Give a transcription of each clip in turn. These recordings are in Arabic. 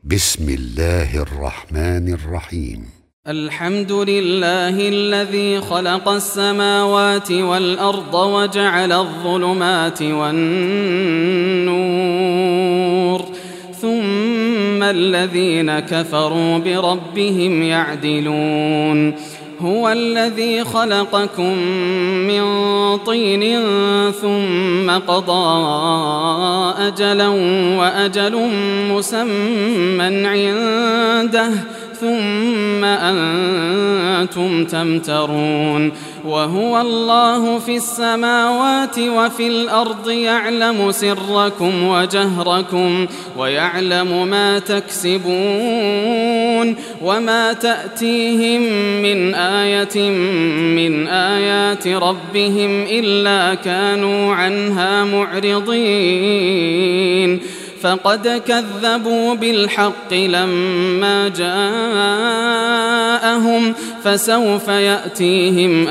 بسم الله الرحمن الرحيم. الحمد لله الذي خلق السماوات والأرض وجعل الظلمات والنور ثم الذين كفروا بربهم يعدلون. هو الذي خلقكم من طين ثم قضى أجلا وأجل مسمى عنده ثم أنتم تمترون. وهو الله في السماوات وفي الأرض يعلم سركم وجهركم ويعلم ما تكسبون وما تأتيهم من آية من آيات ربهم إلا كانوا عنها معرضين. فقد كذبوا بالحق لما جاءهم فسوف يأتيهم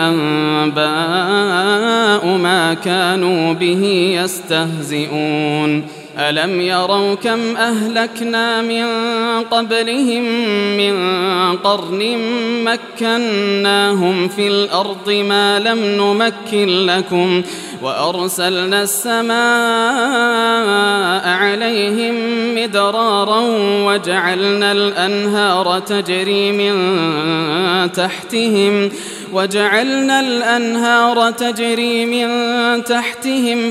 أنباء ما كانوا به يستهزئون. ألم يروا كم أهلكنا من قبلهم من قرن مكناهم في الأرض ما لم نمكن لكم وأرسلنا السماء عليهم مدرارا وجعلنا الأنهار تجري من تحتهم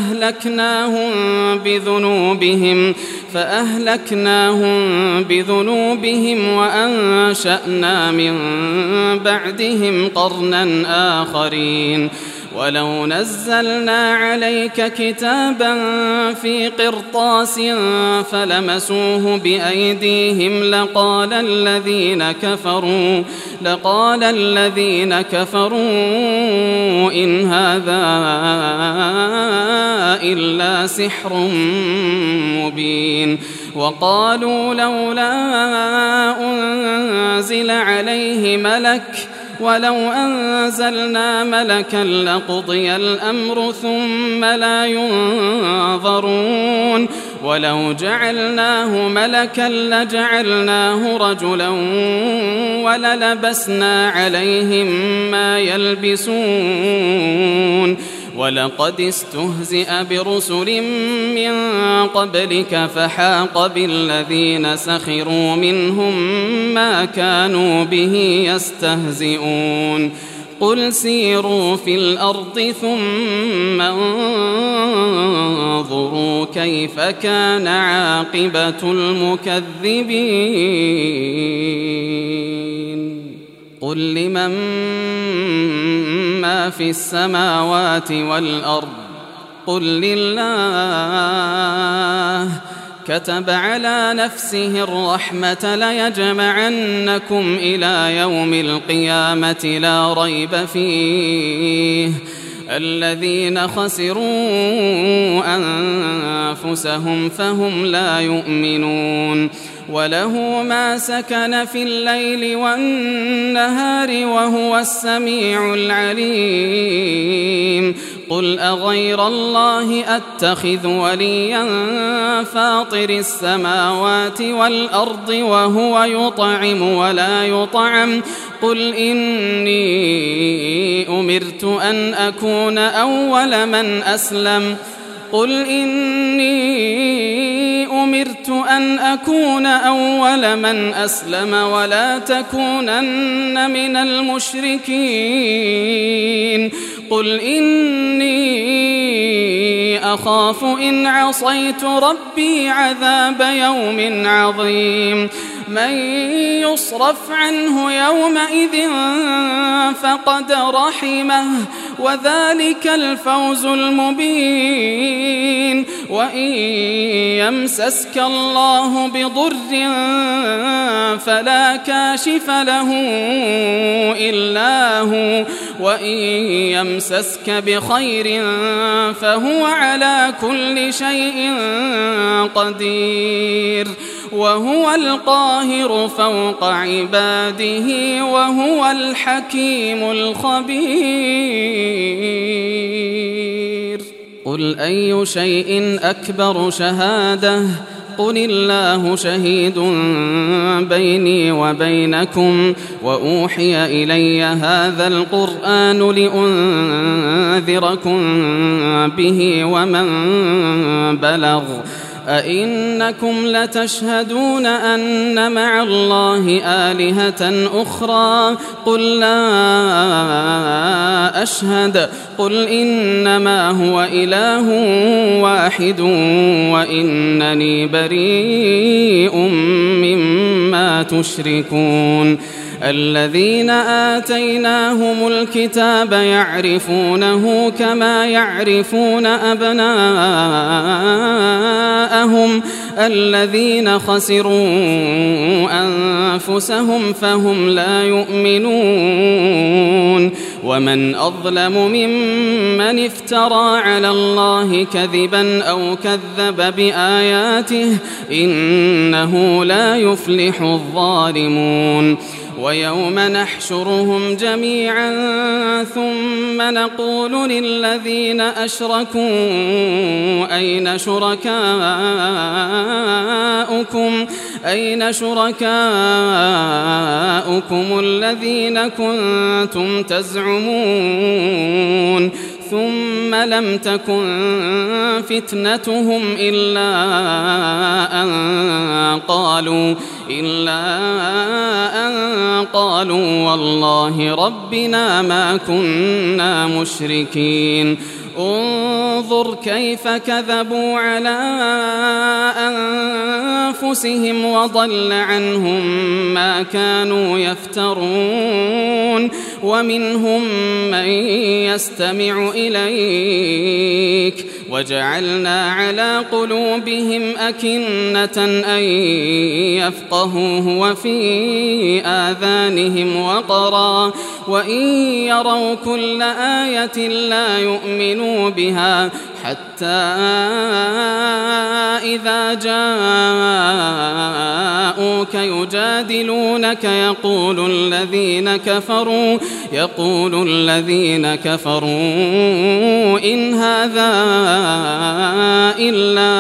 فأهلكناهم بذنوبهم وأنشأنا من بعدهم قرنا آخرين. ولو نزلنا عليك كتابا في قرطاس فلمسوه بأيديهم لقال الذين كفروا إن هذا إلا سحر مبين. وقالوا لولا أنزل عليه ملك ولو أنزلنا ملكا لقضي الأمر ثم لا ينظرون. ولو جعلناه ملكا لجعلناه رجلا وللبسنا عليهم ما يلبسون. ولقد استهزئ برسل من قبلك فحاق بالذين سخروا منهم ما كانوا به يستهزئون. قل سيروا في الأرض ثم انظروا كيف كان عاقبة المكذبين. قل لمن ما في السماوات والأرض قل لله. كتب على نفسه الرحمة ليجمعنكم إلى يوم القيامة لا ريب فيه. الذين خسروا أنفسهم فهم لا يؤمنون. وله ما سكن في الليل والنهار وهو السميع العليم. قل أغير الله أتخذ وليا فاطر السماوات والأرض وهو يطعم ولا يطعم. قل إني أمرت أن أكون أول من أسلم ولا تكونن من المشركين. قل إني أخاف إن عصيت ربي عذاب يوم عظيم. من يصرف عنه يومئذ فقد رحمه وذلك الفوز المبين. وإن يمسسك الله بضر فلا كاشف له إلا هو وإن يمسسك بخير فهو على كل شيء قدير. وهو القاهر فوق عباده وهو الحكيم الخبير. قل أي شيء أكبر شهادة قل الله شهيد بيني وبينكم وأوحي إلي هذا القرآن لأنذركم به ومن بلغ أئنكم لتشهدون أن مع الله آلهة أخرى قل لا أشهد قل إنما هو إله واحد وإنني بريء مما تشركون الذين آتيناهم الكتاب يعرفونه كما يعرفون أبناءهم الذين خسروا أنفسهم فهم لا يؤمنون ومن أظلم ممن افترى على الله كذبا أو كذب بآياته إنه لا يفلح الظالمون ويوم نحشرهم جميعا ثم نقول للذين أشركوا أين شركاؤكم الذين كنتم تزعمون ثم لم تكن فتنتهم إلا أن قالوا والله ربنا ما كنا مشركين انظر كيف كذبوا على أنفسهم وضل عنهم ما كانوا يفترون ومنهم من يستمع إليك وجعلنا على قلوبهم أكنة أن يفقهوه وفي آذانهم وقرا وإن يروا كل آية لا يؤمنوا بها حتى إذا جاءوك يجادلونك يقول الذين كفروا إن هذا إلا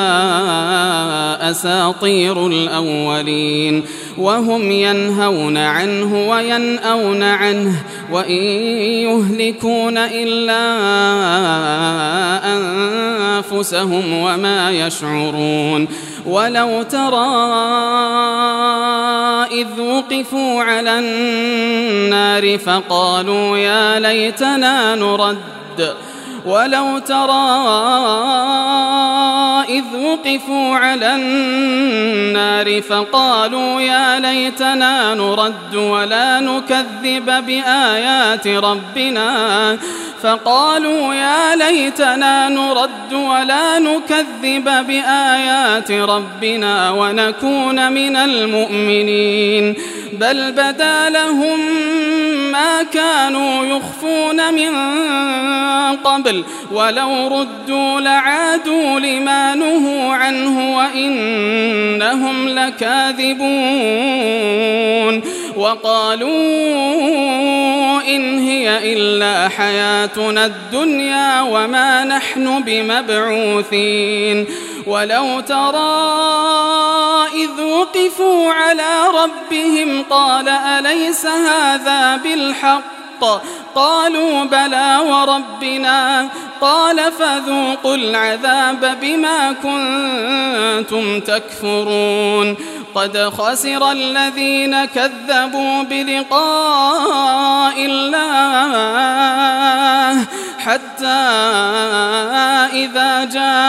أساطير الأولين وهم ينهون عنه وينأون عنه وإن يهلكون إلا أنفسهم وما يشعرون ولو ترى إذ وقفوا على النار فقالوا يا ليتنا نرد ولو ترى إذ وقفوا على النار فقالوا يا ليتنا نرد ولا نكذب بآيات ربنا ونكون من المؤمنين بل بدا لهم ما كانوا يخفون من قبل ولو ردوا لعادوا لما نهوا عنه وإنهم لكاذبون وقالوا إن هي إلا حياتنا الدنيا وما نحن بمبعوثين ولو ترى إذ وقفوا على ربهم قال أليس هذا بالحق قالوا بلى وربنا قال فذوقوا العذاب بما كنتم تكفرون قد خسر الذين كذبوا بلقاء الله حتى إذا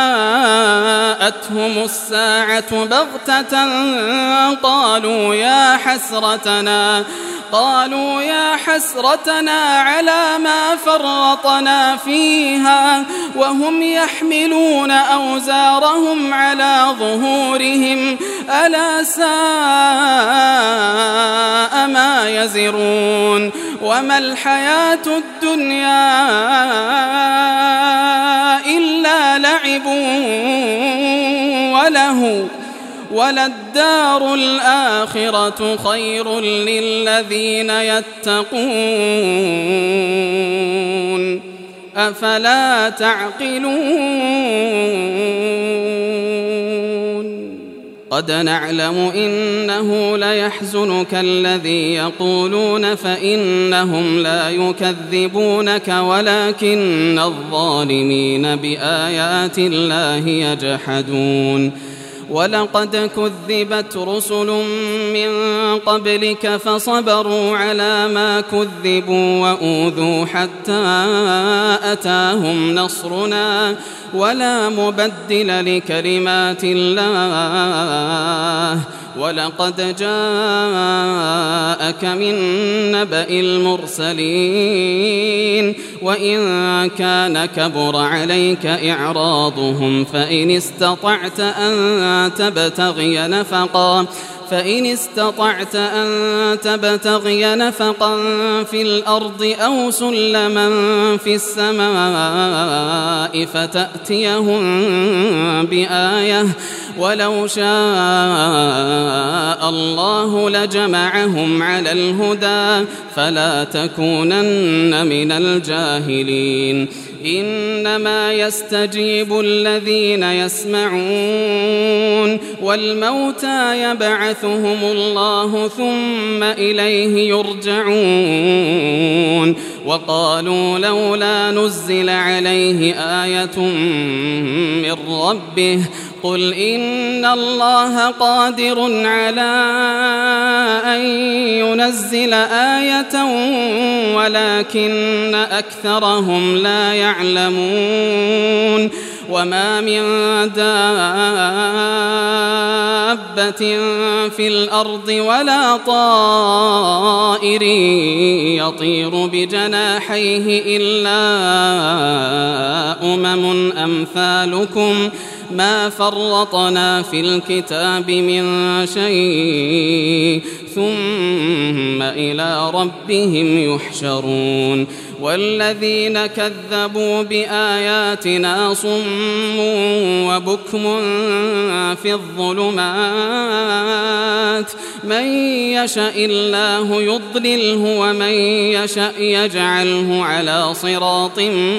جاءتهم الساعة بغتة قالوا يا حسرتنا على ما فرطنا فيها وهم يحملون أوزارهم على ظهورهم ألا ساء ما يزرون وما الحياة الدنيا إلا لعب وله وللدار الآخرة خير للذين يتقون أفلا تعقلون قد نعلم إنه ليحزنك الذي يقولون فإنهم لا يكذبونك ولكن الظالمين بآيات الله يجحدون ولقد كذبت رسل من قبلك فصبروا على ما كذبوا وأوذوا حتى أتاهم نصرنا ولا مبدل لكلمات الله ولقد جاءك من نبأ المرسلين وإن كان كبر عليك إعراضهم فإن استطعت أن تبتغي نفقا في الأرض أو سلما في السماء فتأتيهم بآية ولو شاء الله لجمعهم على الهدى فلا تكونن من الجاهلين إنما يستجيب الذين يسمعون والموتى يبعثهم الله ثم إليه يرجعون وقالوا لولا نزل عليه آية من ربه قل إن الله قادر على أن ينزل آية ولكن أكثرهم لا يعلمون وما من دابة في الأرض ولا طائر يطير بجناحيه إلا أمم أمثالكم ما فرطنا في الكتاب من شيء ثم إلى ربهم يحشرون والذين كذبوا بآياتنا صم وبكم في الظلمات من يشاء الله يضلله ومن يشاء يجعله على صراط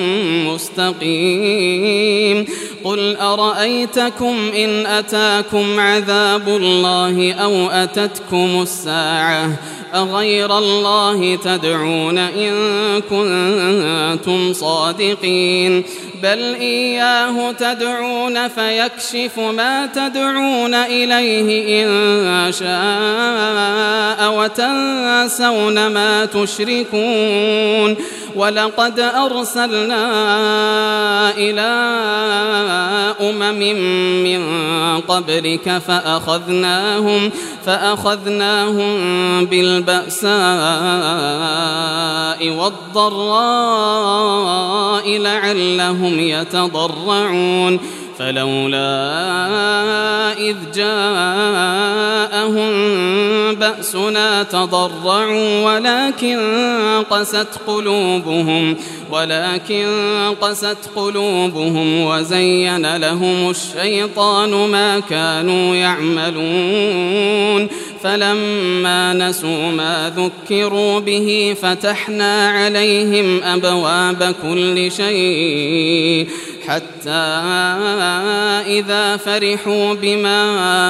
مستقيم قل أرأيتكم إن أتاكم عذاب الله أو أتتكم الساعة أغير الله تدعون إن كنتم صادقين بل إياه تدعون فيكشف ما تدعون إليه إن شاء وتنسون ما تشركون ولقد أرسلنا إلى أمم من قبلك فأخذناهم بالبأساء والضراء لعلهم يتضرعون فلولا إذ جاءهم بأسنا تضرعوا ولكن قست قلوبهم وزين لهم الشيطان ما كانوا يعملون فلما نسوا ما ذكروا به فتحنا عليهم أبواب كل شيء حتى إذا فرحوا بما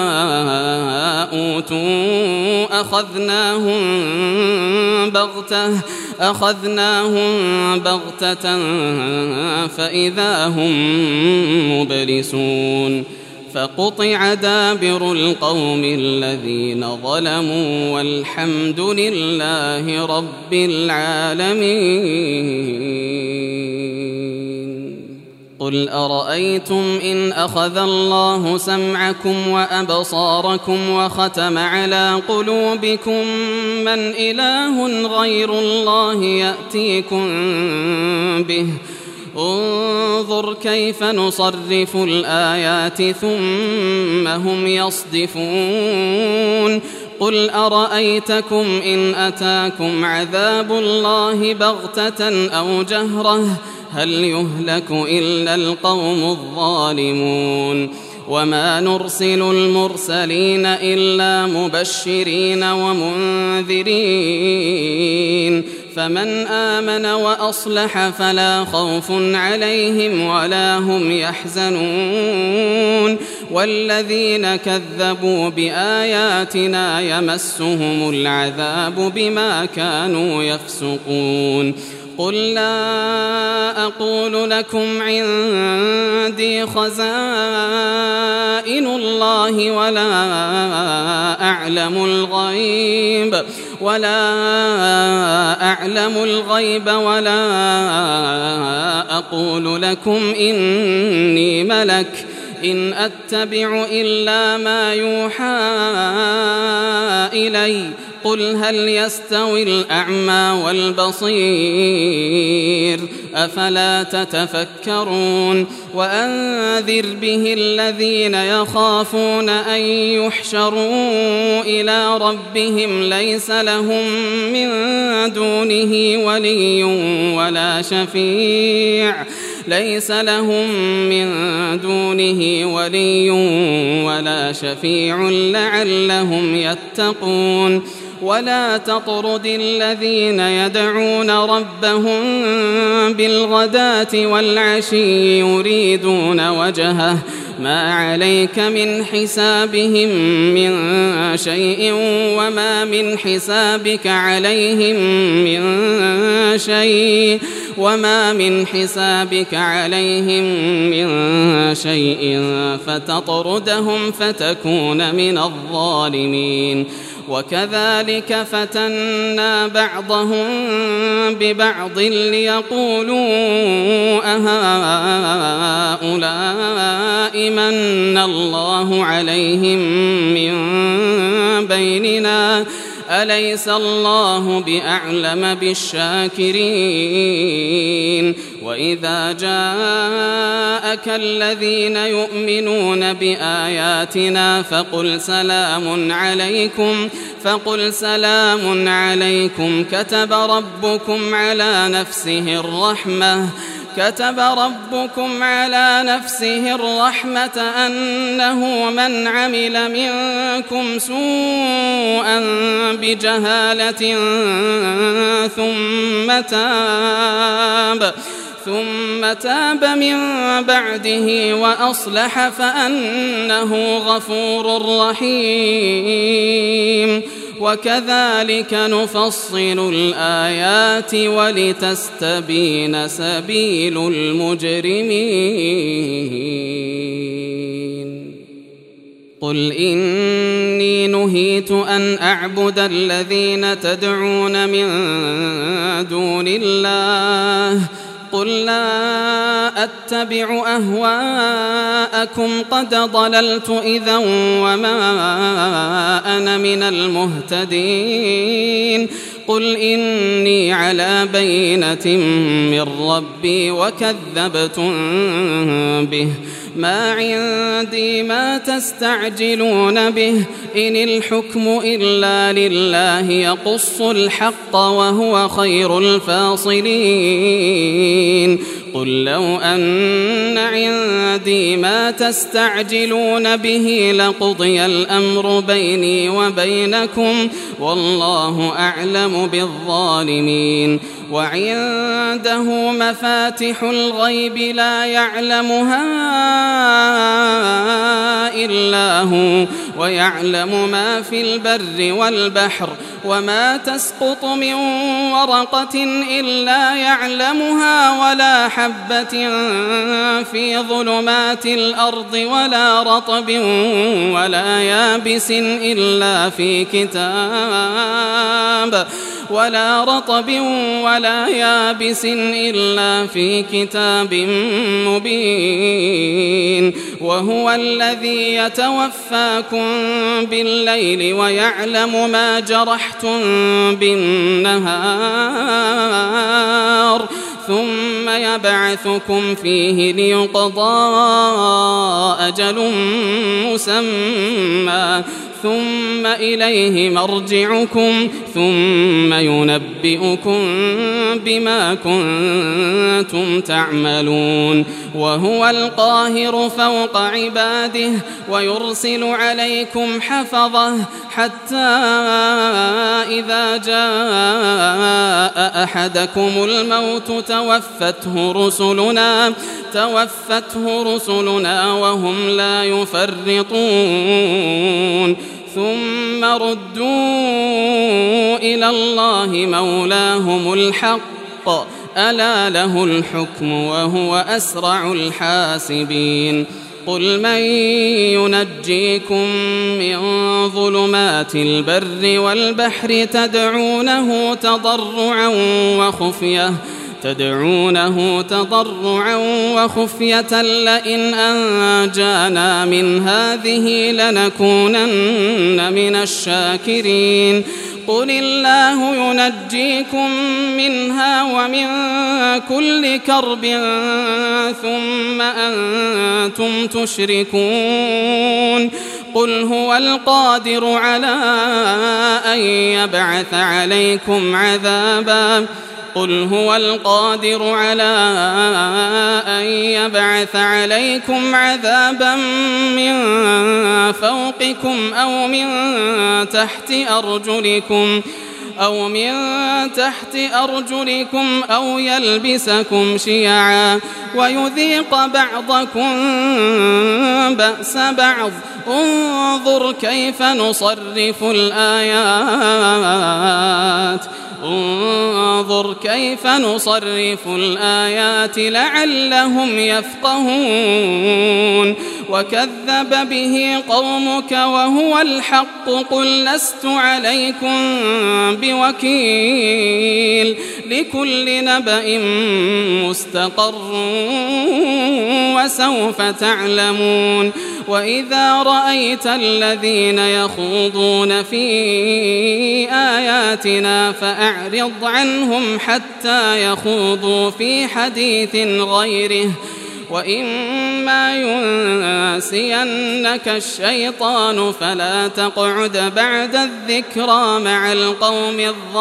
أوتوا أخذناهم بغتة فإذا هم مبلسون فقطع دابر القوم الذين ظلموا والحمد لله رب العالمين قل أرأيتم إن أخذ الله سمعكم وأبصاركم وختم على قلوبكم من إله غير الله يأتيكم به انظر كيف نصرف الآيات ثم هم يصدفون قل أرأيتكم إن أتاكم عذاب الله بغتة أو جهرة هل يهلك إلا القوم الظالمون وما نرسل المرسلين إلا مبشرين ومنذرين فمن آمن وأصلح فلا خوف عليهم ولا هم يحزنون والذين كذبوا بآياتنا يمسهم العذاب بما كانوا يفسقون قل لا أقول لكم عندي خزائن الله ولا أعلم الغيب ولا أقول لكم إني ملك إن أتبع إلا ما يوحى إلي قل هل يستوي الأعمى والبصير أفلا تتفكرون وأنذر به الذين يخافون أن يحشروا إلى ربهم ليس لهم من دونه ولي ولا شفيع لعلهم يتقون ولا تطرد الذين يدعون ربهم بالغداة والعشي يريدون وجهه ما عليك من حسابهم من شيء وما من حسابك عليهم من شيء فتطردهم فتكون من الظالمين وكذلك فتنا بعضهم ببعض ليقولوا أهؤلاء من الله عليهم من بيننا أليس الله بأعلم بالشاكرين وإذا جاءك الذين يؤمنون بآياتنا فقل سلام عليكم كتب ربكم على نفسه الرحمة أنه من عمل منكم سوءا بجهالة ثم تاب من بعده وأصلح فأنه غفور رحيم وكذلك نفصل الآيات ولتستبين سبيل المجرمين قل إني نهيت أن أعبد الذين تدعون من دون الله قل لا أتبع أهواءكم قد ضللت إذا وما أنا من المهتدين قل إني على بينة من ربي وكذبتم به ما عندي ما تستعجلون به إن الحكم إلا لله يقص الحق وهو خير الفاصلين قل لو أن عندي ما تستعجلون به لقضي الأمر بيني وبينكم والله أعلم بالظالمين وعنده مفاتح الغيب لا يعلمها إلا هو ويعلم ما في البر والبحر وما تسقط من ورقة إلا يعلمها ولا حبة في ظلمات الأرض ولا رطب ولا يابس إلا في كتاب مبين وهو الذي يتوفاكم بالليل ويعلم ما جرحتم بالنهار ثم يبعثكم فيه ليقضى أجل مسمى ثم إليه مرجعكم ثم ينبئكم بما كنتم تعملون وهو القاهر فوق عباده ويرسل عليكم حفظه حتى إذا جاء أحدكم الموت توفته رسلنا وهم لا يفرطون ثم ردوا إلى الله مولاهم الحق ألا له الحكم وهو أسرع الحاسبين قل من ينجيكم من ظلمات البر والبحر تدعونه تضرعا وخفية لئن أنجانا من هذه لنكونن من الشاكرين قل الله ينجيكم منها ومن كل كرب ثم أنتم تشركون قل هو القادر على أن يبعث عليكم عذابا من فوقكم أو من تحت أرجلكم أو يلبسكم شيعا ويذيق بعضكم بأس بعض انظر كيف نصرف الآيات لعلهم يفقهون وكذب به قومك وهو الحق قل لست عليكم بوكيل لكل نبأ مستقر وسوف تعلمون وإذا رأيت الذين يخوضون في آياتنا فأعرض عنهم حتى يخوضوا في حديث غيره وإما ينسينك الشيطان فلا تقعد بعد الذكرى مع القوم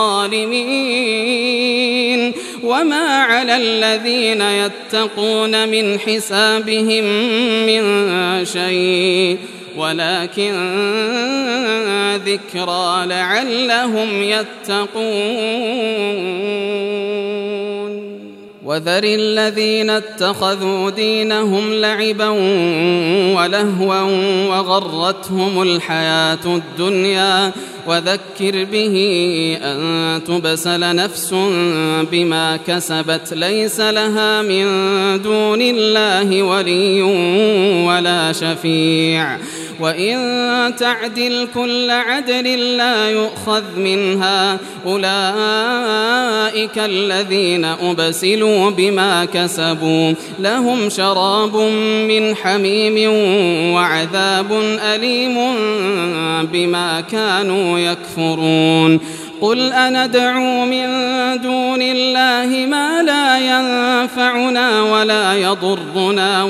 الظالمين وما على الذين يتقون من حسابهم من شيء ولكن ذكرى لعلهم يتقون وذر الذين اتخذوا دينهم لعبا ولهوا وغرتهم الحياة الدنيا وذكر به أن تبسل نفس بما كسبت ليس لها من دون الله ولي ولا شفيع وإن تعدل كل عدل لا يؤخذ منها أولئك الذين أبسلوا بما كسبوا لهم شراب من حميم وعذاب أليم بما كانوا يكفرون قل أندعو من دون الله ما لا ينفعنا ولا يضرنا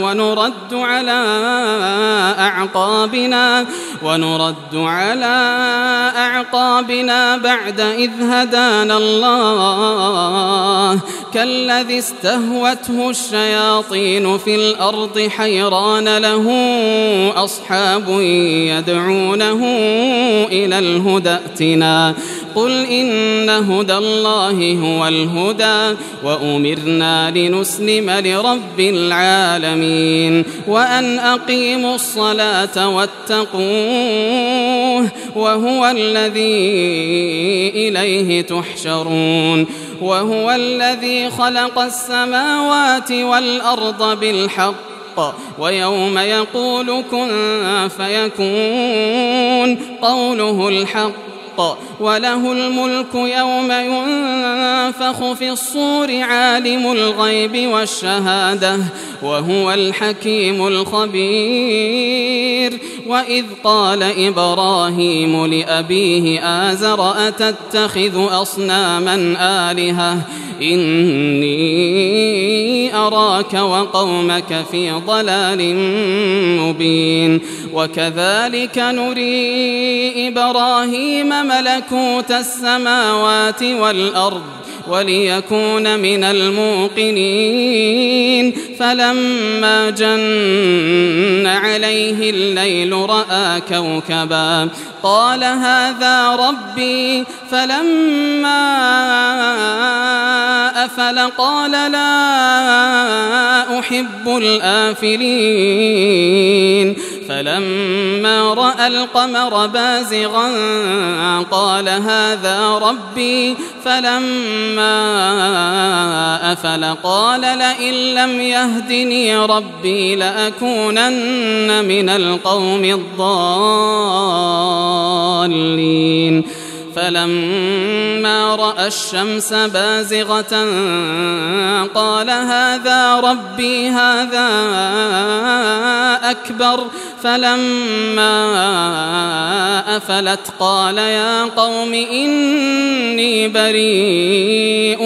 ونرد على أعقابنا بعد إذ هدانا الله كالذي استهوته الشياطين في الأرض حيران له أصحاب يدعونه إلى الهدى ائتنا قل إن هدى الله هو الهدى وأمرنا لنسلم لرب العالمين وأن أقيموا الصلاة واتقوه وهو الذي إليه تحشرون وهو الذي خلق السماوات والأرض بالحق ويوم يقول كن فيكون قوله الحق وله الملك يوم ينفخ في الصور عالم الغيب والشهادة وهو الحكيم الخبير وإذ قال إبراهيم لأبيه آزر أتتخذ أصناما آلهة إني أراك وقومك في ضلال مبين وكذلك نري إبراهيم ملكوت السماوات والأرض وليكون من الموقنين فلما جن عليه الليل رأى كوكبا قال هذا ربي فلما أفل قال لا أحب الآفلين فلما رأى القمر بازغا قال هذا ربي فلما أفل قال لئن لم يهدني ربي لأكونن من القوم الضالين فلما رأى الشمس بازغة قال هذا ربي هذا أكبر فلما أفلت قال يا قوم إني بريء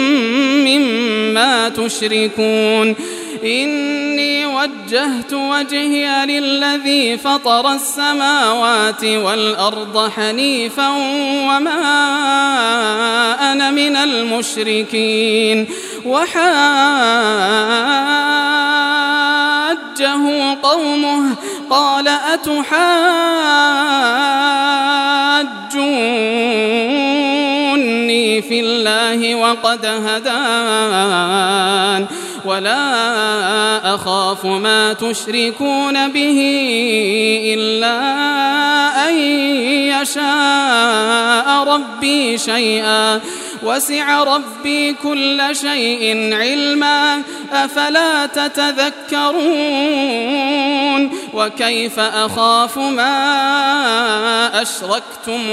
مما تشركون إني وجهت وجهي للذي فطر السماوات والأرض حنيفا وما أنا من المشركين وحاجه قومه قال أتحاجوني في الله وقد هدان ولا أخاف ما تشركون به إلا أن يشاء ربي شيئا وسع ربي كل شيء علما أفلا تتذكرون وكيف أخاف ما أشركتم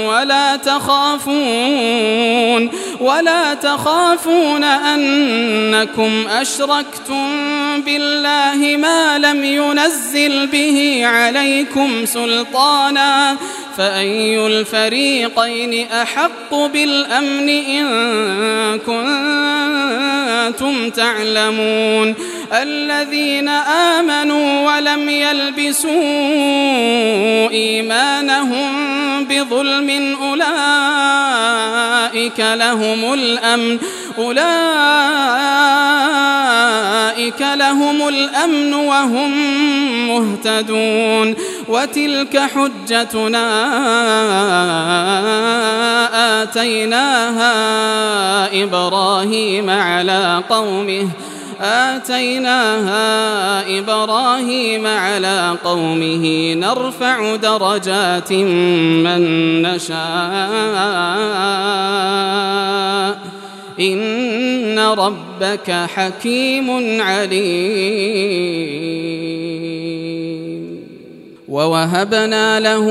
ولا تخافون أنكم أشركتم بالله ما لم ينزل به عليكم سلطانا فأي الفريقين أحق بالأمن إن كنتم تعلمون الذين آمنوا ولم يلبسوا إيمانهم بظلم أولئك لهم الأمن وهم مهتدون وتلك حجتنا آتيناها إبراهيم على قومه نرفع درجات من نشاء إن ربك حكيم عليم ووهبنا له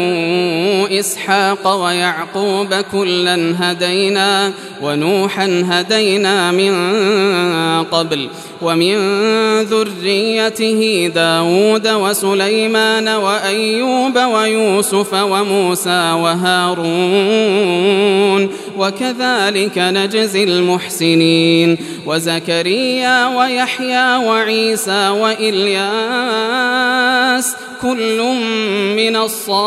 إسحاق ويعقوب كلا هدينا ونوحا هدينا من قبل ومن ذريته داود وسليمان وأيوب ويوسف وموسى وهارون وكذلك نجزي المحسنين وزكريا ويحيى وعيسى وإلياس كل من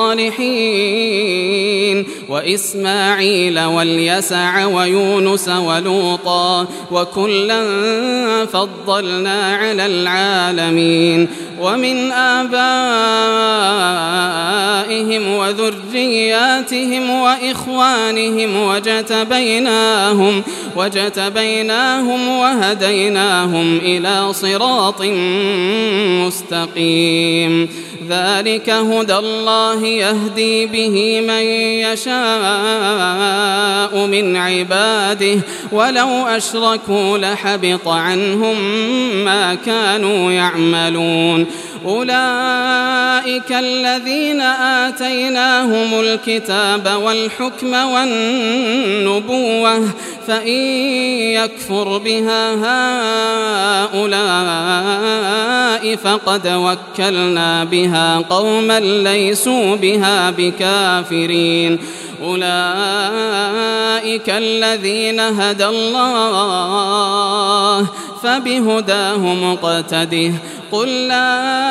الصالحين وإسماعيل واليسع ويونس ولوطا وكلا فضلنا على العالمين ومن آبائهم وذرياتهم وإخوانهم وجتبيناهم وهديناهم إلى صراط مستقيم ذلك هدى الله يهدي به من يشاء من عباده ولو أشركوا لحبط عنهم ما كانوا يعملون أولئك الذين آتيناهم الكتاب والحكم والنبوة فإن يكفر بها هؤلاء فقد وكلنا بها قوما ليسوا بها بكافرين أولئك الذين هدى الله فبهداه مقتده قل لا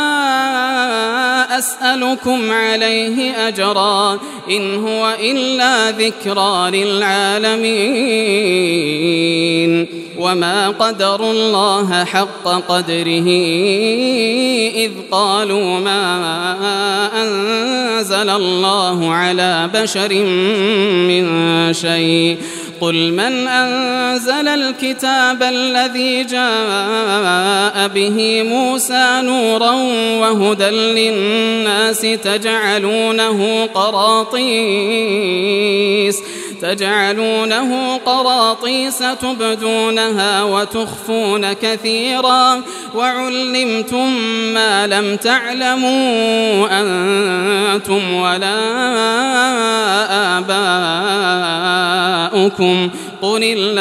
أسألكم عليه أجرا إن هو إلا ذكرى للعالمين وما قدروا الله حق قدره إذ قالوا ما أنزل الله على بشر من شيء قل من أنزل الكتاب الذي جاء به موسى نورا وهدى للناس تجعلونه قراطيس تبدونها وتخفون كثيرا وعلمتم ما لم تعلموا أنتم ولا آباؤكم قل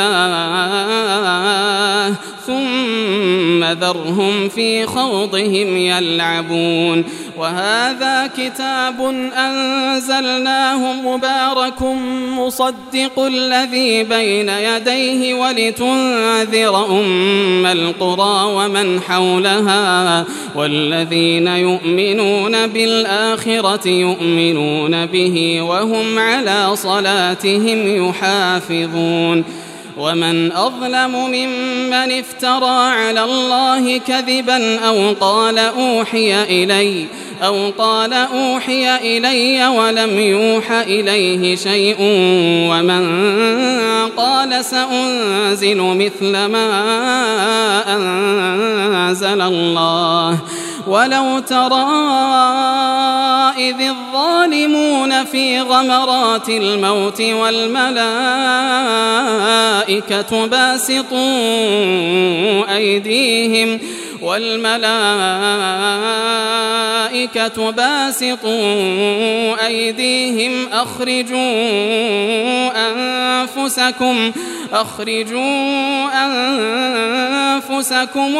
الله ثم ذرهم في خوضهم يلعبون وهذا كتاب أنزلناه مبارك مصدق الذي بين يديه ولتنذر أم القرى ومن حولها والذين يؤمنون بالآخرة يؤمنون به وهم على صلاتهم يحافظون ومن أظلم ممن افترى على الله كذبا أو قال أوحي إلي ولم يوح إليه شيء ومن قال سأنزل مثل ما أنزل الله ولو ترى إذ الظالمون في غمرات الموت والملائكة باسطوا أيديهم أخرجوا أنفسكم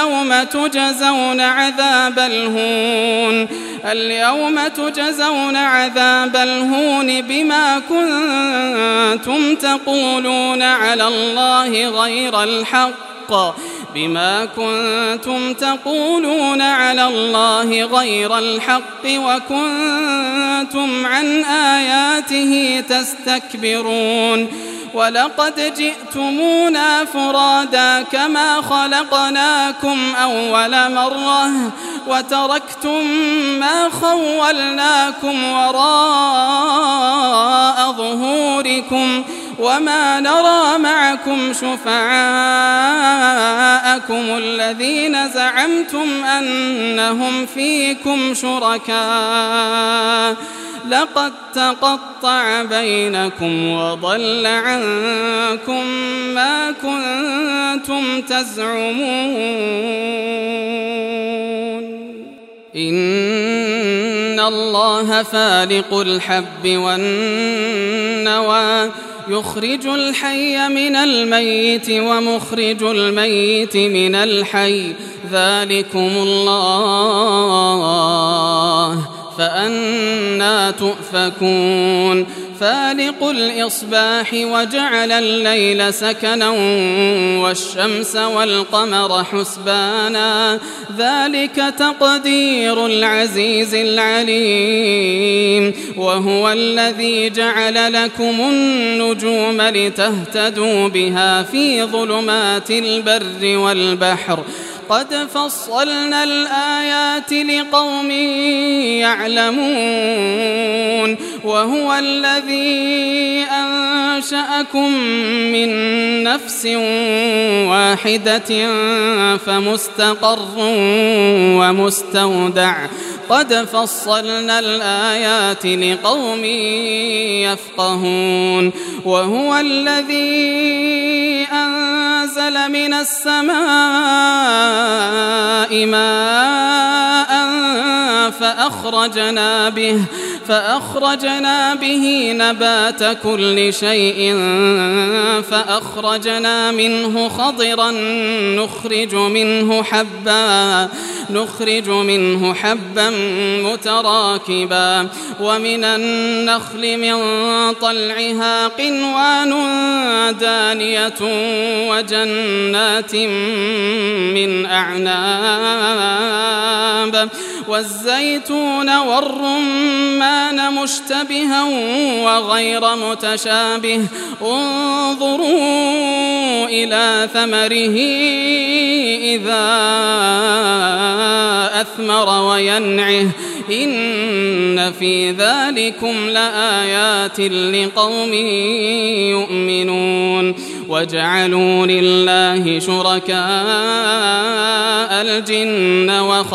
اليوم تجزون عذاب الهون بما كنتم تقولون على الله غير الحق وكنتم عن آياته تستكبرون ولقد جئتمونا فرادا كما خلقناكم أول مرة وتركتم ما خولناكم وراء ظهوركم وما نرى معكم شفعاءكم الذين زعمتم أنهم فيكم شركاء لقد تقطع بينكم وضل عنكم ما كنتم تزعمون إن الله فالق الحب والنوى يخرج الحي من الميت ومخرج الميت من الحي ذلكم الله فأنى تؤفكون فالق الإصباح وجعل الليل سكنا والشمس والقمر حسبانا ذلك تقدير العزيز العليم وهو الذي جعل لكم النجوم لتهتدوا بها في ظلمات البر والبحر قد فصلنا الآيات لقوم يعلمون وهو الذي أنشأكم من نفس واحدة فمستقر ومستودع قد فصلنا الآيات لقوم يفقهون وهو الذي أنزل من السماء ماء فأخرجنا به نبات كل شيء فأخرجنا منه خضرا نخرج منه حبا متراكبا ومن النخل من طلعها قنوان دانية وجنات من أعناب والزيتون والرمان مشتبها وغير متشابه انظروا إلى ثمره إذا أثمر وينعه إن في ذلكم لآيات لقوم يؤمنون وجعلوا لله شركاء الجن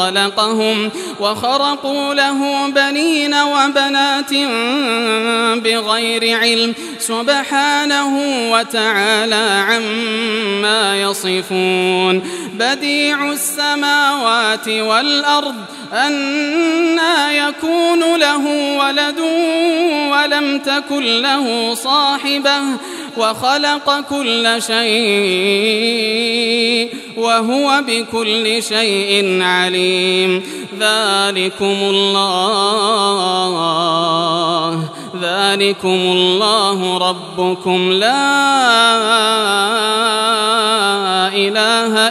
وخرقوا له بنين وبنات بغير علم سبحانه وتعالى عما يصفون بديع السماوات والأرض أنى يكون له ولد ولم تكن له صاحبة وخلق كل شيء وهو بكل شيء عليم ذلكم الله ربكم لا إله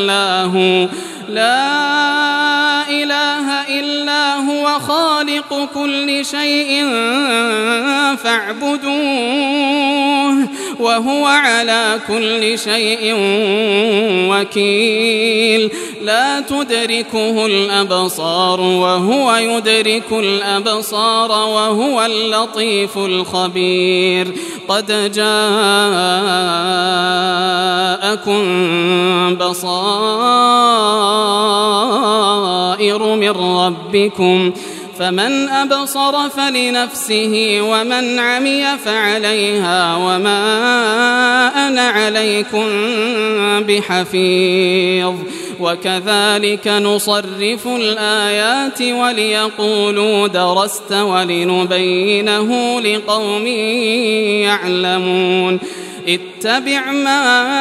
إلا هو خالق كل شيء فاعبدوه وهو على كل شيء وكيل لا تدركه الأبصار وهو يدرك الأبصار وهو اللطيف الخبير قد جاءكم بصائر من ربكم فمن أبصر فلنفسه ومن عمي فعليها وما أنا عليكم بحفيظ وكذلك نصرف الآيات وليقولوا درست ولنبينه لقوم يعلمون اتبع ما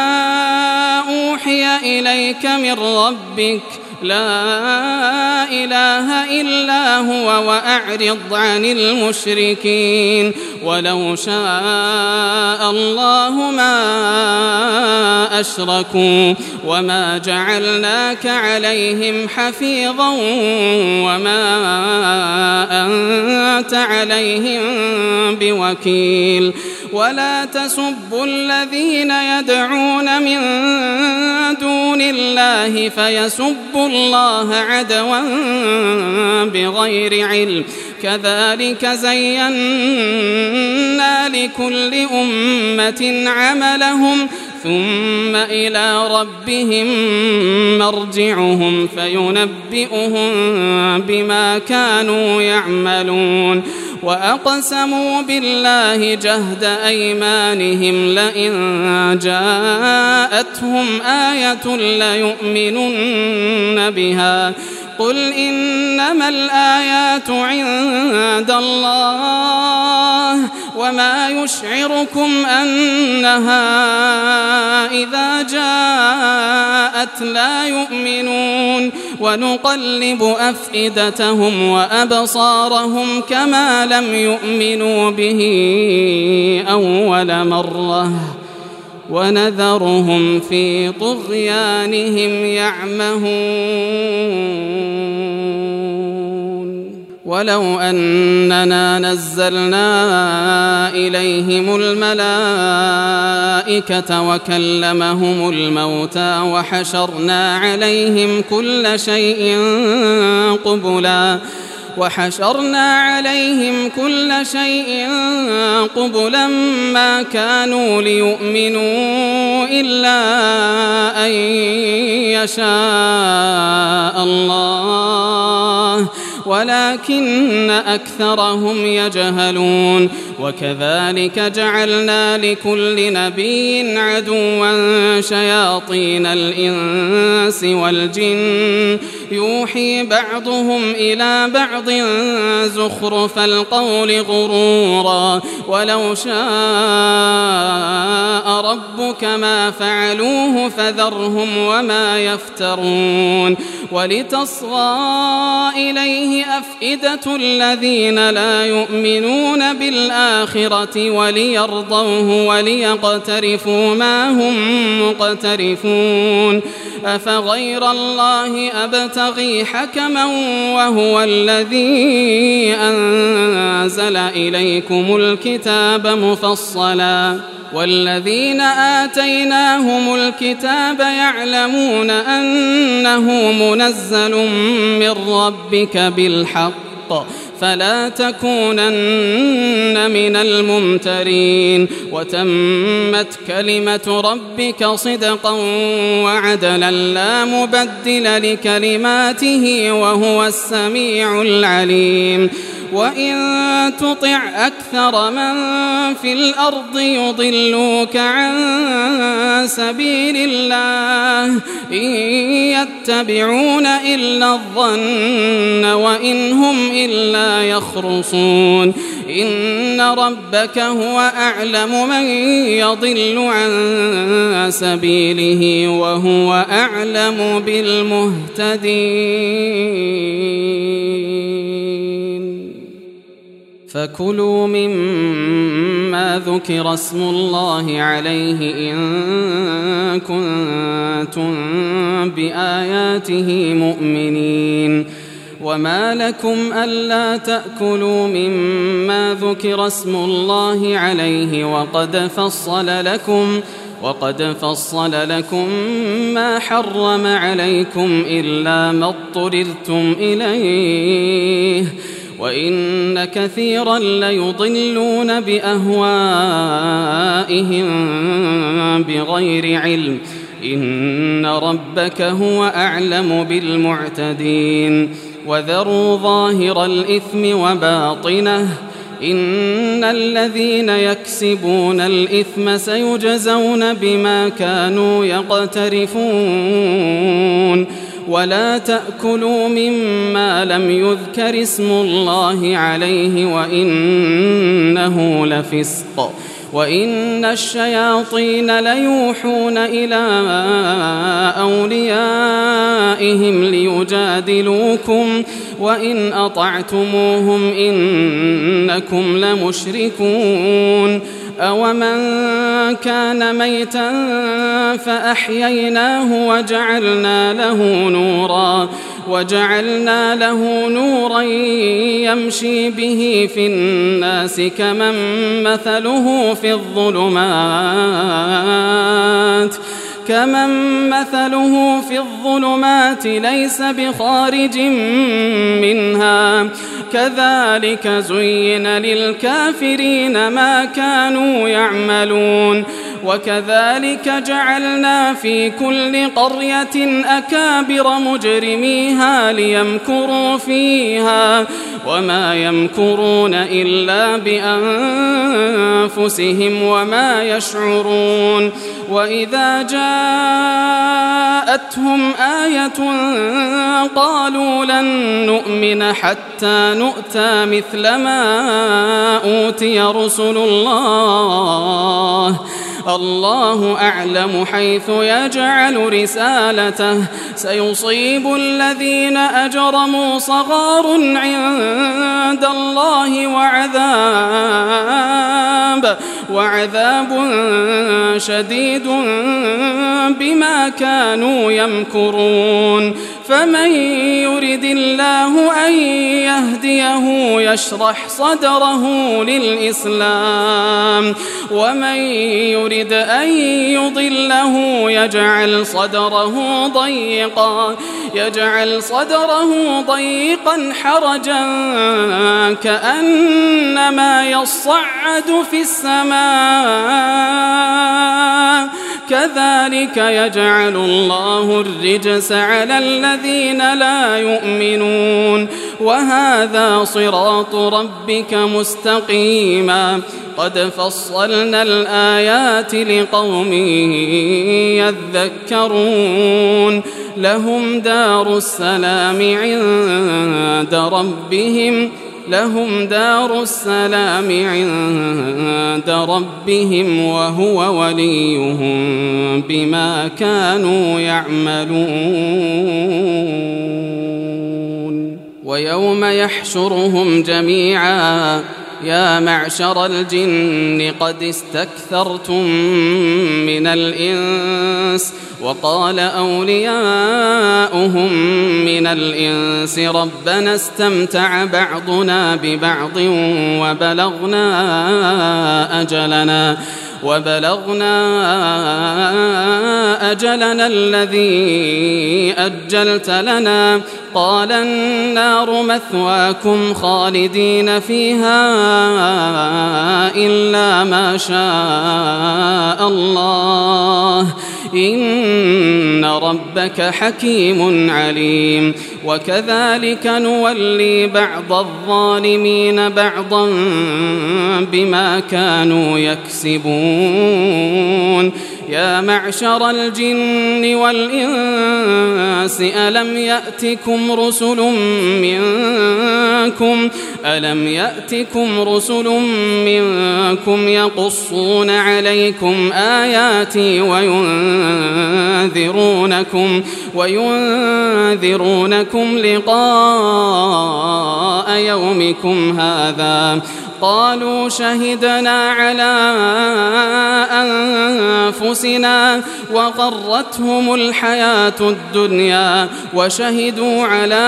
أوحي إليك من ربك لا إله إلا هو وأعرض عن المشركين ولو شاء الله ما أشركوا وما جعلناك عليهم حفيظا وما أنت عليهم بوكيل ولا تسبوا الذين يدعون من دون الله فيسبوا الله عدوا بغير علم كذلك زينا لكل أمة عملهم ثم إلى ربهم مرجعهم فينبئهم بما كانوا يعملون وأقسموا بالله جهد أيمانهم لئن جاءتهم آية ليؤمنن بها قل إنما الآيات عند الله وما يشعركم أنها إذا جاءت لا يؤمنون ونقلب أفئدتهم وأبصارهم كما لم يؤمنوا به أول مرة ونذرهم في طغيانهم يعمهون ولو أننا نزلنا إليهم الملائكة وكلمهم الموتى وحشرنا عليهم كل شيء قبلا ما كانوا ليؤمنوا إلا أن يشاء الله ولكن أكثرهم يجهلون وكذلك جعلنا لكل نبي عدوا شياطين الإنس والجن يوحي بعضهم إلى بعض زخرف القول غرورا ولو شاء ربك ما فعلوه فذرهم وما يفترون ولتصغى إليه أفئدة الذين لا يؤمنون بالآخرة وليرضوه وليقترفوا ما هم مقترفون أفغير الله أبتغي حكما وهو الذي أنزل إليكم الكتاب مفصلا والذين آتيناهم الكتاب يعلمون أنه منزل من ربك بالحق فلا تكونن من الممترين وتمت كلمة ربك صدقا وعدلا لا مبدل لكلماته وهو السميع العليم وإن تطع أكثر من في الأرض يضلوك عن سبيل الله إن يتبعون إلا الظن وإن هم إلا يخرصون إن ربك هو أعلم من يضل عن سبيله وهو أعلم بالمهتدين فكلوا مما ذكر اسم الله عليه إن كنتم بآياته مؤمنين وما لكم ألا تأكلوا مما ذكر اسم الله عليه وقد فصل لكم ما حرم عليكم إلا ما اضطررتم إليه وإن كثيرا ليضلون بأهوائهم بغير علم إن ربك هو أعلم بالمعتدين وذروا ظاهر الإثم وباطنه إن الذين يكسبون الإثم سيجزون بما كانوا يقترفون ولا تأكلوا مما لم يذكر اسم الله عليه وإنه لفسق وإن الشياطين ليوحون إلى أوليائهم ليجادلوكم وإن أطعتموهم إنكم لمشركون أومن كان ميتا فأحييناه وجعلنا له نورا يمشي به في الناس كمن مثله في الظلمات ليس بخارج منها كذلك زين للكافرين ما كانوا يعملون وكذلك جعلنا في كل قرية أكابر مجرميها ليمكروا فيها وما يمكرون إلا بأنفسهم وما يشعرون وإذا جاءتهم آية قالوا لن نؤمن حتى نؤتى مثل ما أوتي رسل الله أعلم حيث يجعل رسالته سيصيب الذين أجرموا صغار عند الله وعذاب شديد بما كانوا يمكرون فمن يرد الله أن يهديه يشرح صدره للإسلام ومن يرد أن يضله يجعل صدره ضيقا حرجا كأنما يصعد في السماء كذلك يجعل الله الرجس على الذين لا يؤمنون وهذا صراط ربك مستقيما قد فصلنا الآيات لقوم يذكرون لهم دار السلام عند ربهم وهو وليهم بما كانوا يعملون ويوم يحشرهم جميعا يا معشر الجن قد استكثرتم من الإنس وقال أولياؤهم من الإنس ربنا استمتع بعضنا ببعض وبلغنا أجلنا الذي أجلت لنا قال النار مثواكم خالدين فيها إلا ما شاء الله إن ربك حكيم عليم وكذلك نولي بعض الظالمين بعضا بما كانوا يكسبون يا معشر الجن والإنس ألم يأتكم رسل منكم يقصون عليكم آياتي وينذرونكم لقاء يومكم هذا قالوا شهدنا على أنفسنا وغرتهم الحياة الدنيا وشهدوا على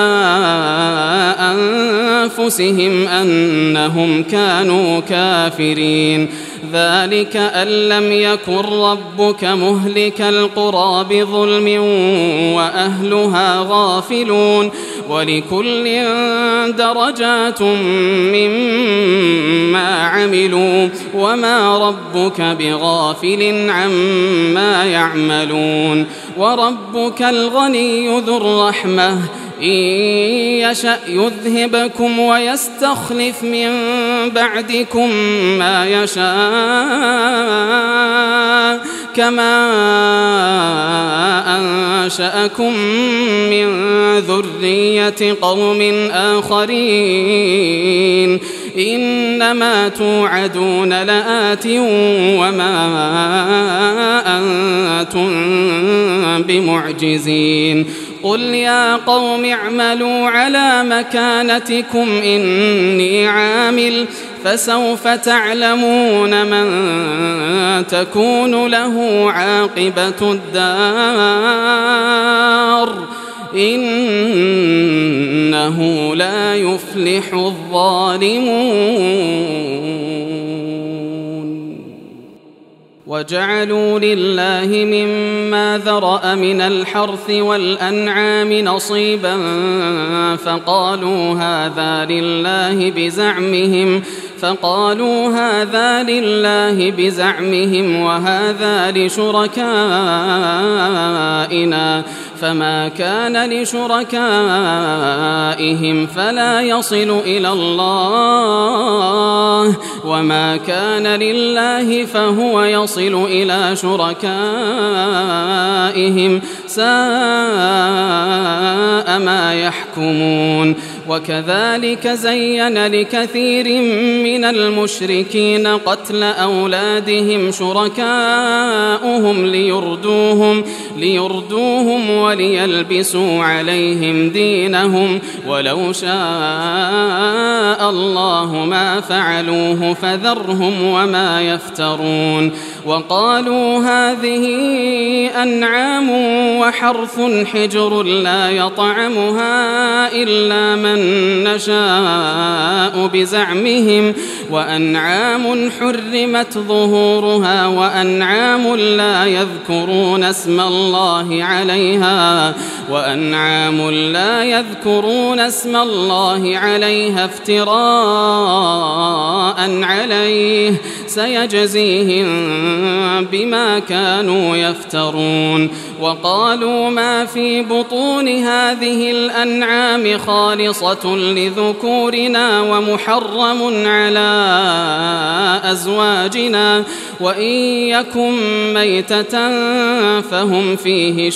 أنفسهم أنهم كانوا كافرين ذلك أن لم يكن ربك مهلك القرى بظلم وأهلها غافلون ولكل درجات مما عملوا وما ربك بغافل عما يعملون وربك الغني ذو الرحمة إن يشأ يذهبكم ويستخلف من بعدكم ما يشاء كما أنشأكم من ذرية قوم آخرين إنما توعدون لآت وما أنتم بمعجزين قل يا قوم اعملوا على مكانتكم إني عامل فسوف تعلمون من تكون له عاقبة الدار إنه لا يفلح الظالمون وجعلوا لله مما ذرأ من الحرث والأنعام نصيبا فقالوا هذا لله بزعمهم وهذا لشركائنا فما كان لشركائهم فلا يصل إلى الله وما كان لله فهو يصل إلى شركائهم ساء ما يحكمون وكذلك زين لكثير من المشركين قتل أولادهم شركاؤهم ليردوهم وليلبسوا عليهم دينهم ولو شاء الله ما فعلوه فذرهم وما يفترون وقالوا هذه أنعام وحرث حجر لا يطعمها إلا من نشاء بزعمهم وأنعام حرمت ظهورها وأنعام لا يذكرون اسم الله عليها افتراء عليه سيجزيهم بما كانوا يفترون. وقالوا ما في بطون هذه الأنعام خالصة لذكورنا ومحرم على أزواجنا وإن يكن ميتة فهم فيه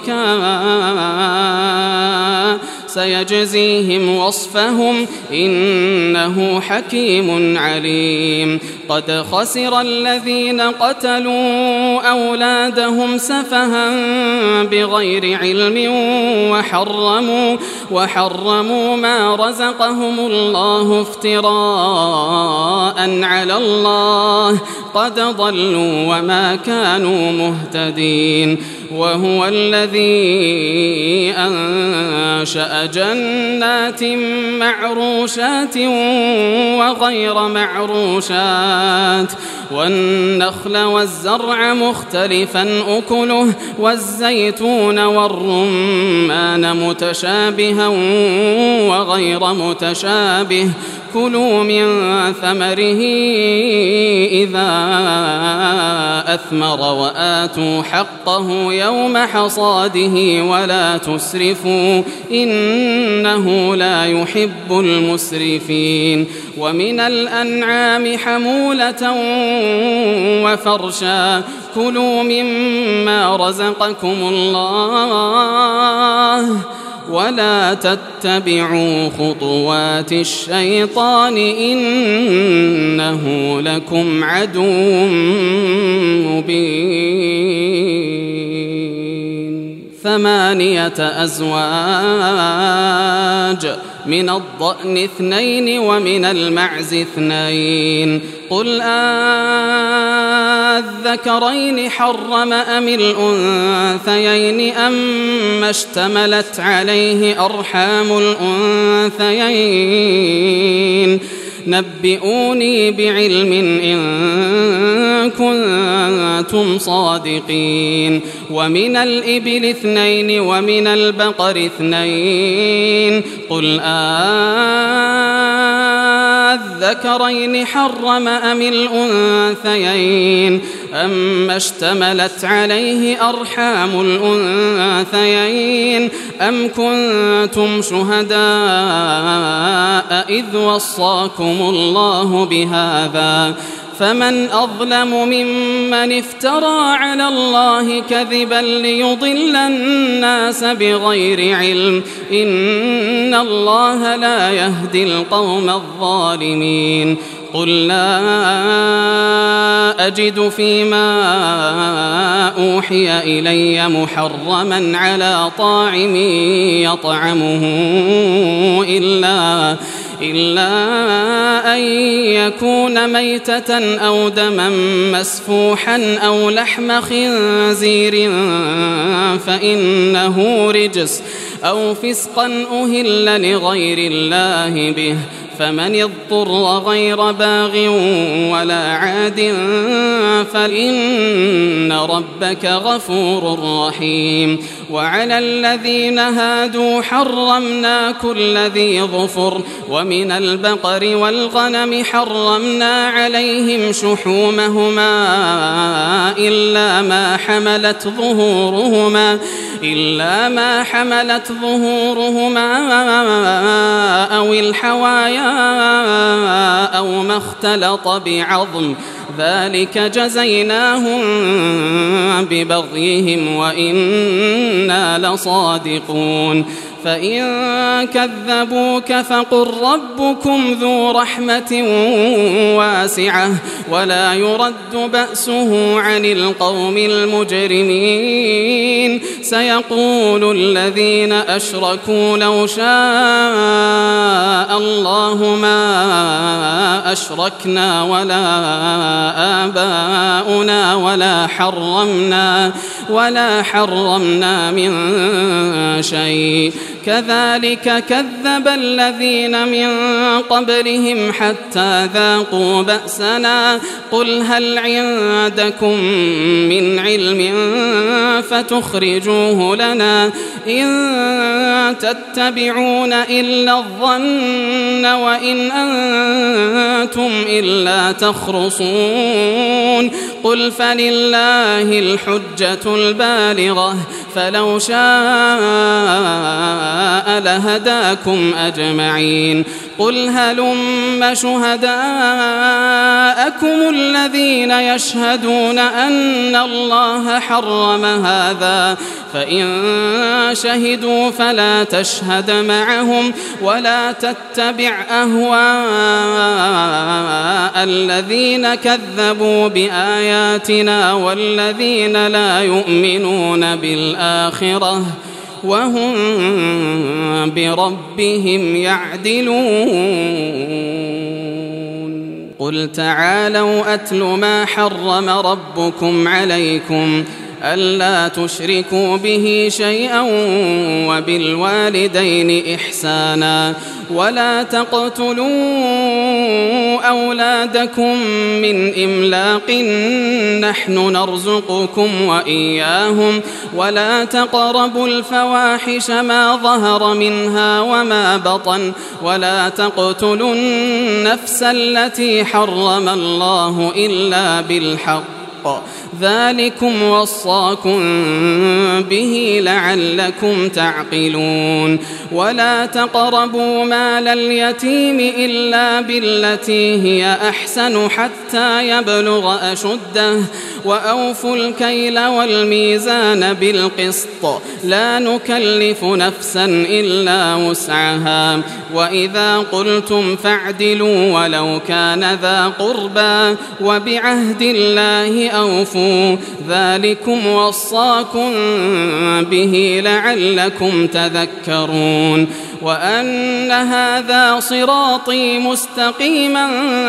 شركاء سيجزيهم وصفهم إنه حكيم عليم. قد خسر الذين قتلوا أولادهم سفها بغير علم وحرموا ما رزقهم الله افتراء على الله قد ضلوا وما كانوا مهتدين. وهو الذي أنشأ جنات معروشات وغير معروشات والنخل والزرع مختلفا أكله والزيتون والرمان متشابها وغير متشابه كلوا من ثمره إذا أثمر وآتوا حقه يوم حصاده ولا تسرفوا إنه لا يحب المسرفين. ومن الأنعام حمولة وفرشا كلوا مما رزقكم الله ولا تتبعوا خطوات الشيطان إنه لكم عدو مبين. 8 أزواج من الضأن 2 ومن المعز 2 قل الذكرين حرم أم الأنثيين أما اشتملت عليه أرحام الأنثيين نبئوني بعلم إن كنتم صادقين. ومن الإبل 2 ومن البقر 2 قل الذكرين حرم أم الأنثيين أما اشتملت عليه أرحام الأنثيين أم كنتم شهداء إذ وصاكم الله بهذا فمن أظلم ممن افترى على الله كذبا ليضل الناس بغير علم إن الله لا يهدي القوم الظالمين. قل لا أجد فيما أوحي إلي محرما على طاعم يطعمه إلا أن يكون ميتة أو دما مسفوحا أو لحم خنزير فإنه رجس أو فسقا أهل لغير الله به فمن اضطر غير باغ ولا عاد فإن ربك غفور رحيم. وعلى الذين هادوا حرمنا كل ذي ظفر ومن البقر والغنم حرمنا عليهم شحومهما إلا ما حملت ظهورهما أو الحوايا أو ما اختلط بعظم ذلك جزيناهم ببغيهم وإنا لصادقون. فإن كذبوك فقل ربكم ذو رحمة واسعة ولا يرد بأسه عن القوم المجرمين. سيقول الذين أشركوا لو شاء الله ما أشركنا ولا آباؤنا ولا حرمنا من شيء كذلك كذب الذين من قبلهم حتى ذاقوا بأسنا قل هل عندكم من علم فتخرجوه لنا إن تتبعون إلا الظن وإن أنتم إلا تخرصون قل فلله الحجة البالغة فلو شاء لهداكم أجمعين قل هلم شهداءكم الذين يشهدون أن الله حرم هذا فإن شهدوا فلا تشهد معهم ولا تتبع أهواء الذين كذبوا بآياتنا والذين لا يؤمنون بالآخرة وهم بربهم يعدلون قل تعالوا أتل ما حرم ربكم عليكم ألا تشركوا به شيئا وبالوالدين إحسانا ولا تقتلوا أولادكم من إملاق نحن نرزقكم وإياهم ولا تقربوا الفواحش ما ظهر منها وما بطن ولا تقتلوا النفس التي حرم الله إلا بالحق ذلكم وصاكم به لعلكم تعقلون ولا تقربوا مال اليتيم إلا بالتي هي أحسن حتى يبلغ أشده وأوفوا الكيل والميزان بالقسط لا نكلف نفسا إلا وسعها وإذا قلتم فاعدلوا ولو كان ذا قربى وبعهد الله أوفوا ذلكم وصاكم به لعلكم تذكرون وأن هذا صراطي مستقيما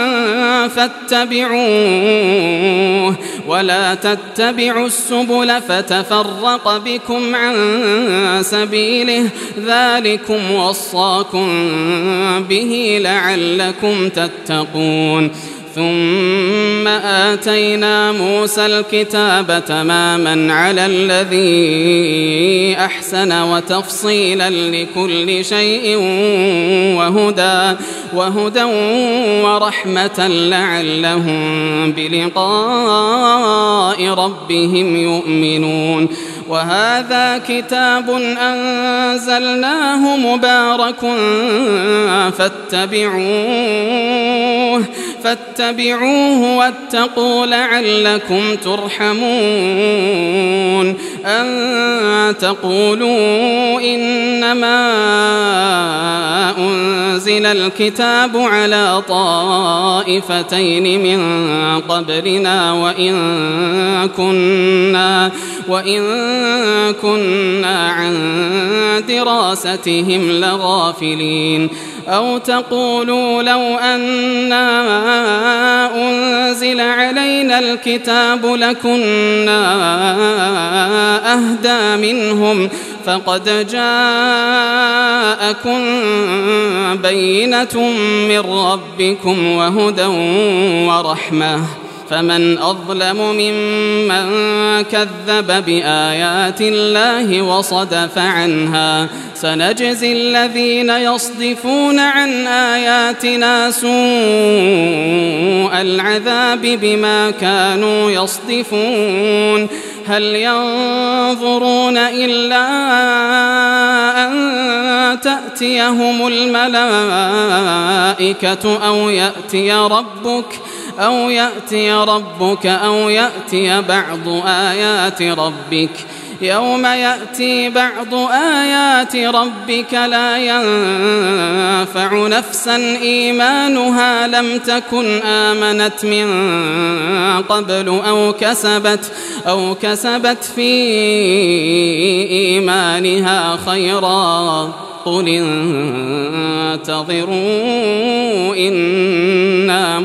فاتبعوه ولا تتبعوا السبل فتفرق بكم عن سبيله ذلكم وصاكم به لعلكم تتقون ثم آتينا موسى الكتاب تماما على الذي أحسن وتفصيلا لكل شيء وهدى ورحمة لعلهم بلقاء ربهم يؤمنون وهذا كتاب أنزلناه مبارك فاتبعوه واتقوا لعلكم ترحمون أن تقولوا إنما أنزل الكتاب على طائفتين من قبلنا وإن كنا عن دراستهم لغافلين أو تقولوا لو أنا أنزل علينا الكتاب لكنا أهدى منهم فقد جاءكم بينة من ربكم وهدى ورحمة فمن أظلم ممن كذب بآيات الله وصدف عنها سنجزي الذين يصدفون عن آياتنا سوء العذاب بما كانوا يصدفون هل ينظرون إلا أن تأتيهم الملائكة أو يأتي ربك أو يأتي بعض آيات ربك يوم يأتي بعض آيات ربك لا ينفع نفسا إيمانها لم تكن آمنت من قبل أو كسبت في إيمانها خيرا قل انتظروا إنا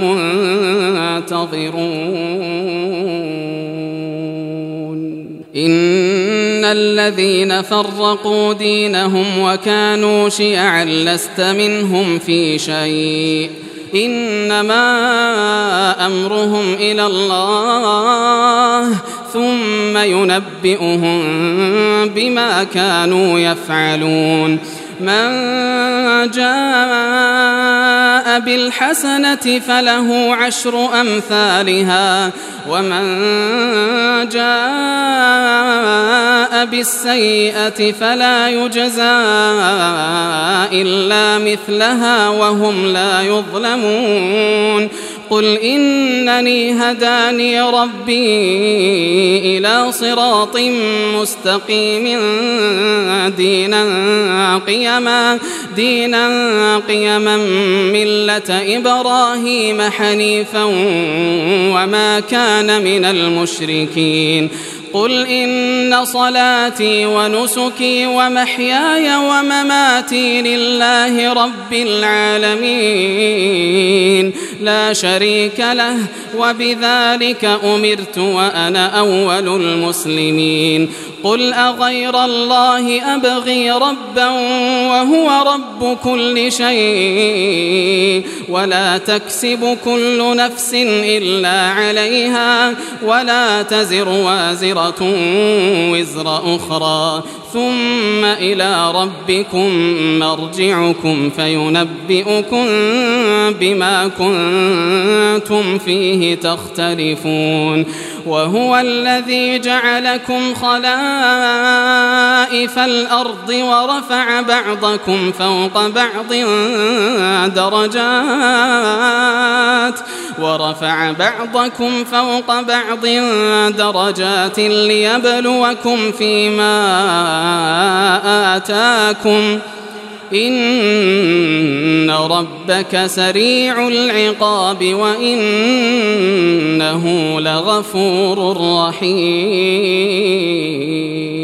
منتظرون إن الذين فرقوا دينهم وكانوا شيعا لست منهم في شيء إنما أمرهم إلى الله ثم ينبئهم بما كانوا يفعلون من جاء بالحسنة فله 10 أمثالها ومن جاء بالسيئة فلا يجزى إلا مثلها وهم لا يظلمون قل إنني هداني ربي إلى صراط مستقيم دينا قيما ملة إبراهيم حنيفا وما كان من المشركين قل إن صلاتي ونسكي ومحياي ومماتي لله رب العالمين لا شريك له وبذلك أمرت وأنا أول المسلمين قل أغير الله أبغي ربا وهو رب كل شيء ولا تكسب كل نفس إلا عليها ولا تزر وازرة وزر أخرى ثم إلى ربكم مرجعكم فينبئكم بما كنتم فيه تختلفون وهو الذي جعلكم خلائف الأرض ورفع بعضكم فوق بعض درجات ليبلوكم فيما آتاكم إن ربك سريع العقاب وإنه لغفور رحيم